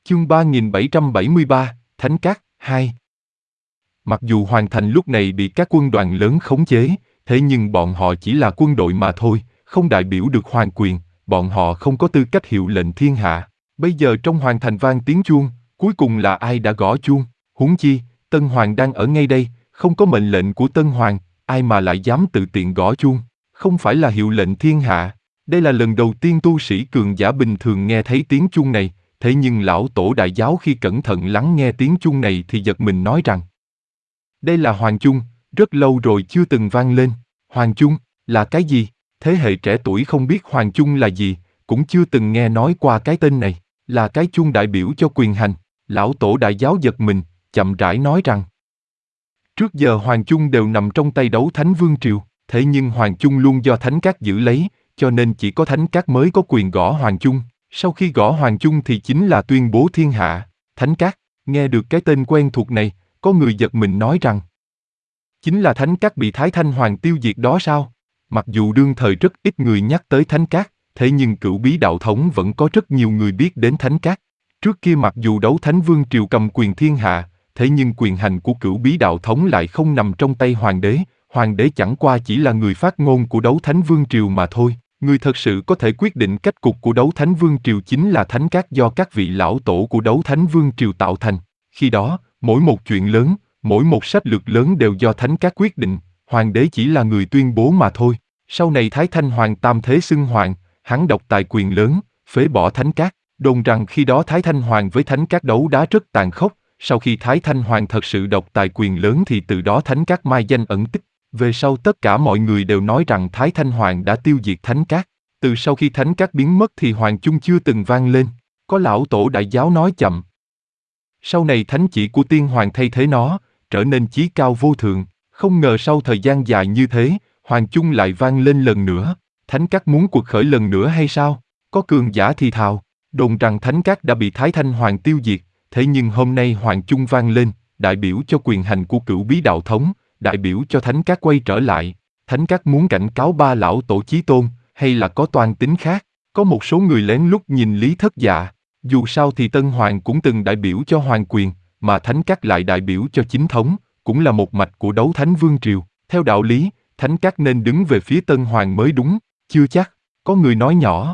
Chương 3773, Thánh Cát, 2. Mặc dù Hoàng Thành lúc này bị các quân đoàn lớn khống chế, thế nhưng bọn họ chỉ là quân đội mà thôi, không đại biểu được hoàng quyền, bọn họ không có tư cách hiệu lệnh thiên hạ. Bây giờ trong Hoàng Thành vang tiếng chuông, cuối cùng là ai đã gõ chuông? Huống chi, Tân Hoàng đang ở ngay đây, không có mệnh lệnh của Tân Hoàng, ai mà lại dám tự tiện gõ chuông? Không phải là hiệu lệnh thiên hạ. Đây là lần đầu tiên tu sĩ cường giả bình thường nghe thấy tiếng chuông này, thế nhưng lão tổ đại giáo khi cẩn thận lắng nghe tiếng chuông này thì giật mình nói rằng: đây là hoàng chung, rất lâu rồi chưa từng vang lên. Hoàng chung, là cái gì? Thế hệ trẻ tuổi không biết hoàng chung là gì, cũng chưa từng nghe nói qua cái tên này, là cái chuông đại biểu cho quyền hành. Lão tổ đại giáo giật mình, chậm rãi nói rằng: trước giờ hoàng chung đều nằm trong tay Đấu Thánh Vương Triều, thế nhưng hoàng chung luôn do Thánh Cát giữ lấy, cho nên chỉ có Thánh Cát mới có quyền gõ hoàng chung. Sau khi gõ hoàng chung thì chính là tuyên bố thiên hạ. Thánh Cát, nghe được cái tên quen thuộc này, có người giật mình nói rằng: chính là Thánh Cát bị Thái Thanh Hoàng tiêu diệt đó sao? Mặc dù đương thời rất ít người nhắc tới Thánh Cát, thế nhưng Cửu Bí Đạo Thống vẫn có rất nhiều người biết đến Thánh Cát. Trước kia mặc dù Đấu Thánh Vương Triều cầm quyền thiên hạ, thế nhưng quyền hành của Cửu Bí Đạo Thống lại không nằm trong tay hoàng đế chẳng qua chỉ là người phát ngôn của Đấu Thánh Vương Triều mà thôi. Người thật sự có thể quyết định cách cục của Đấu Thánh Vương Triều chính là Thánh Cát do các vị lão tổ của Đấu Thánh Vương Triều tạo thành. Khi đó, mỗi một chuyện lớn, mỗi một sách lược lớn đều do Thánh Cát quyết định, hoàng đế chỉ là người tuyên bố mà thôi. Sau này Thái Thanh Hoàng tam thế xưng hoàng, hắn độc tài quyền lớn, phế bỏ Thánh Cát. Đồn rằng khi đó Thái Thanh Hoàng với Thánh Cát đấu đá rất tàn khốc, sau khi Thái Thanh Hoàng thật sự độc tài quyền lớn thì từ đó Thánh Cát mai danh ẩn tích. Về sau tất cả mọi người đều nói rằng Thái Thanh Hoàng đã tiêu diệt Thánh Cát. Từ sau khi Thánh Cát biến mất thì hoàng chung chưa từng vang lên. Có lão tổ đại giáo nói chậm: sau này thánh chỉ của tiên hoàng thay thế nó, trở nên chí cao vô thượng. Không ngờ sau thời gian dài như thế, hoàng chung lại vang lên lần nữa. Thánh Cát muốn cuộc khởi lần nữa hay sao? Có cường giả thì thào, đồn rằng Thánh Cát đã bị Thái Thanh Hoàng tiêu diệt, thế nhưng hôm nay hoàng chung vang lên, đại biểu cho quyền hành của Cửu Bí Đạo Thống, đại biểu cho Thánh Cát quay trở lại. Thánh Cát muốn cảnh cáo ba lão tổ chí tôn, hay là có toan tính khác? Có một số người lén lút nhìn Lý Thất Dạ. Dù sao thì Tân Hoàng cũng từng đại biểu cho hoàng quyền, mà Thánh Cát lại đại biểu cho chính thống, cũng là một mạch của Đấu Thánh Vương Triều. Theo đạo lý, Thánh Cát nên đứng về phía Tân Hoàng mới đúng, chưa chắc. Có người nói nhỏ: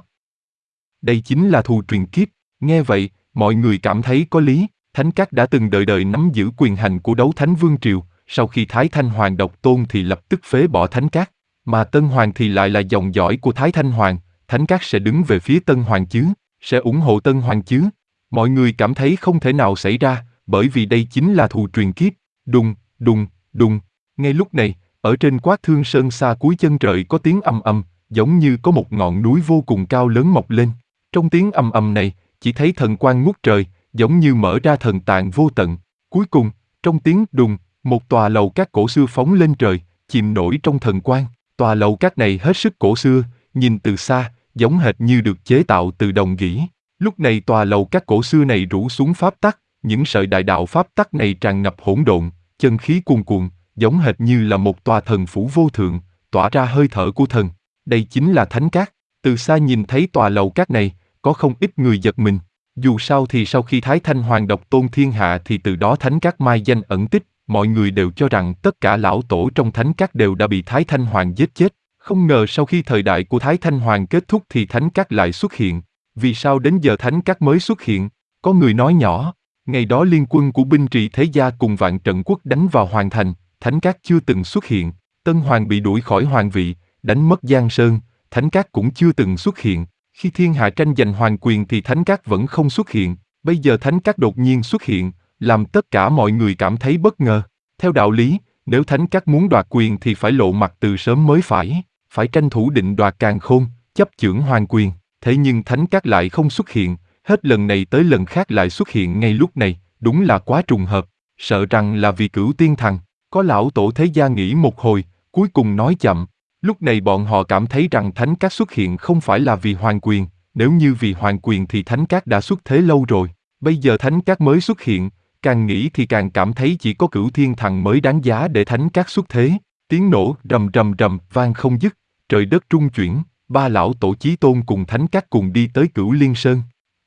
đây chính là thù truyền kiếp. Nghe vậy, mọi người cảm thấy có lý. Thánh Cát đã từng đời đời nắm giữ quyền hành của Đấu Thánh Vương Triều, sau khi Thái Thanh Hoàng độc tôn thì lập tức phế bỏ Thánh Cát. Mà Tân Hoàng thì lại là dòng dõi của Thái Thanh Hoàng, Thánh Cát sẽ đứng về phía Tân Hoàng chứ, sẽ ủng hộ Tân Hoàng chứ. Mọi người cảm thấy không thể nào xảy ra, bởi vì đây chính là thù truyền kiếp. Đùng, đùng, đùng. Ngay lúc này, ở trên Quát Thương Sơn xa cuối chân trời có tiếng ầm ầm, giống như có một ngọn núi vô cùng cao lớn mọc lên. Trong tiếng ầm ầm này, chỉ thấy thần quang ngút trời, giống như mở ra thần tạng vô tận. Cuối cùng, trong tiếng đùng, một tòa lầu các cổ xưa phóng lên trời, chìm nổi trong thần quang. Tòa lầu các này hết sức cổ xưa, nhìn từ xa, giống hệt như được chế tạo từ đồng gỉ. Lúc này tòa lầu các cổ xưa này rủ xuống pháp tắc, những sợi đại đạo pháp tắc này tràn ngập hỗn độn, chân khí cuồn cuộn, giống hệt như là một tòa thần phủ vô thượng, tỏa ra hơi thở của thần. Đây chính là Thánh Cát. Từ xa nhìn thấy tòa lầu các này, có không ít người giật mình. Dù sao thì sau khi Thái Thanh Hoàng độc tôn thiên hạ thì từ đó Thánh Cát mai danh ẩn tích. Mọi người đều cho rằng tất cả lão tổ trong Thánh Cát đều đã bị Thái Thanh Hoàng giết chết. Không ngờ sau khi thời đại của Thái Thanh Hoàng kết thúc thì Thánh Cát lại xuất hiện. Vì sao đến giờ Thánh Cát mới xuất hiện? Có người nói nhỏ: ngày đó liên quân của binh trị thế gia cùng Vạn Trận Quốc đánh vào Hoàng Thành, Thánh Cát chưa từng xuất hiện. Tân Hoàng bị đuổi khỏi hoàng vị, đánh mất Giang Sơn, Thánh Cát cũng chưa từng xuất hiện. Khi thiên hạ tranh giành hoàng quyền thì Thánh Cát vẫn không xuất hiện. Bây giờ Thánh Cát đột nhiên xuất hiện, làm tất cả mọi người cảm thấy bất ngờ. Theo đạo lý, nếu Thánh Cát muốn đoạt quyền thì phải lộ mặt từ sớm mới phải tranh thủ định đoạt càn khôn, chấp chưởng hoàng quyền. Thế nhưng Thánh Cát lại không xuất hiện, hết lần này tới lần khác lại xuất hiện ngay lúc này, đúng là quá trùng hợp. Sợ rằng là vì Cửu Tiên Thần. Có lão tổ thế gia nghĩ một hồi, cuối cùng nói chậm. Lúc này bọn họ cảm thấy rằng Thánh Cát xuất hiện không phải là vì hoàng quyền, nếu như vì hoàng quyền thì Thánh Cát đã xuất thế lâu rồi. Bây giờ Thánh Cát mới xuất hiện, càng nghĩ thì càng cảm thấy chỉ có Cửu Thiên Thần mới đáng giá để Thánh Cát xuất thế. Tiếng nổ rầm rầm rầm vang không dứt, trời đất rung chuyển, ba lão tổ chí tôn cùng Thánh Cát cùng đi tới Cửu Liên Sơn.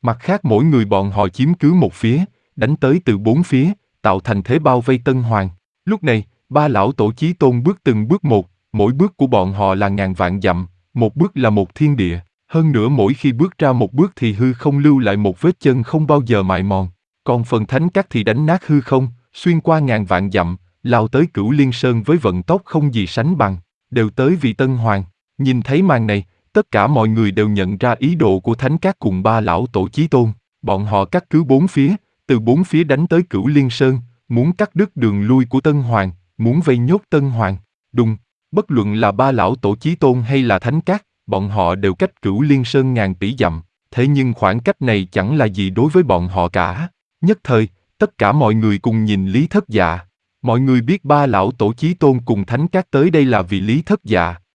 Mặt khác mỗi người bọn họ chiếm cứ một phía, đánh tới từ bốn phía, tạo thành thế bao vây Tân Hoàng. Lúc này, ba lão tổ chí tôn bước từng bước một, mỗi bước của bọn họ là ngàn vạn dặm, một bước là một thiên địa. Hơn nữa mỗi khi bước ra một bước thì hư không lưu lại một vết chân không bao giờ mài mòn. Còn phần thánh các thì đánh nát hư không, xuyên qua ngàn vạn dặm, lao tới Cửu Liên Sơn với vận tốc không gì sánh bằng, đều tới vì Tân Hoàng. Nhìn thấy màn này, tất cả mọi người đều nhận ra ý đồ của thánh các cùng ba lão tổ chí tôn. Bọn họ cắt cứ bốn phía, từ bốn phía đánh tới Cửu Liên Sơn, muốn cắt đứt đường lui của Tân Hoàng, muốn vây nhốt Tân Hoàng. Đúng, bất luận là ba lão tổ chí tôn hay là thánh các, bọn họ đều cách Cửu Liên Sơn ngàn tỷ dặm, thế nhưng khoảng cách này chẳng là gì đối với bọn họ cả. Nhất thời, tất cả mọi người cùng nhìn Lý Thất Dạ. Mọi người biết ba lão tổ chí tôn cùng thánh các tới đây là vì Lý Thất Dạ,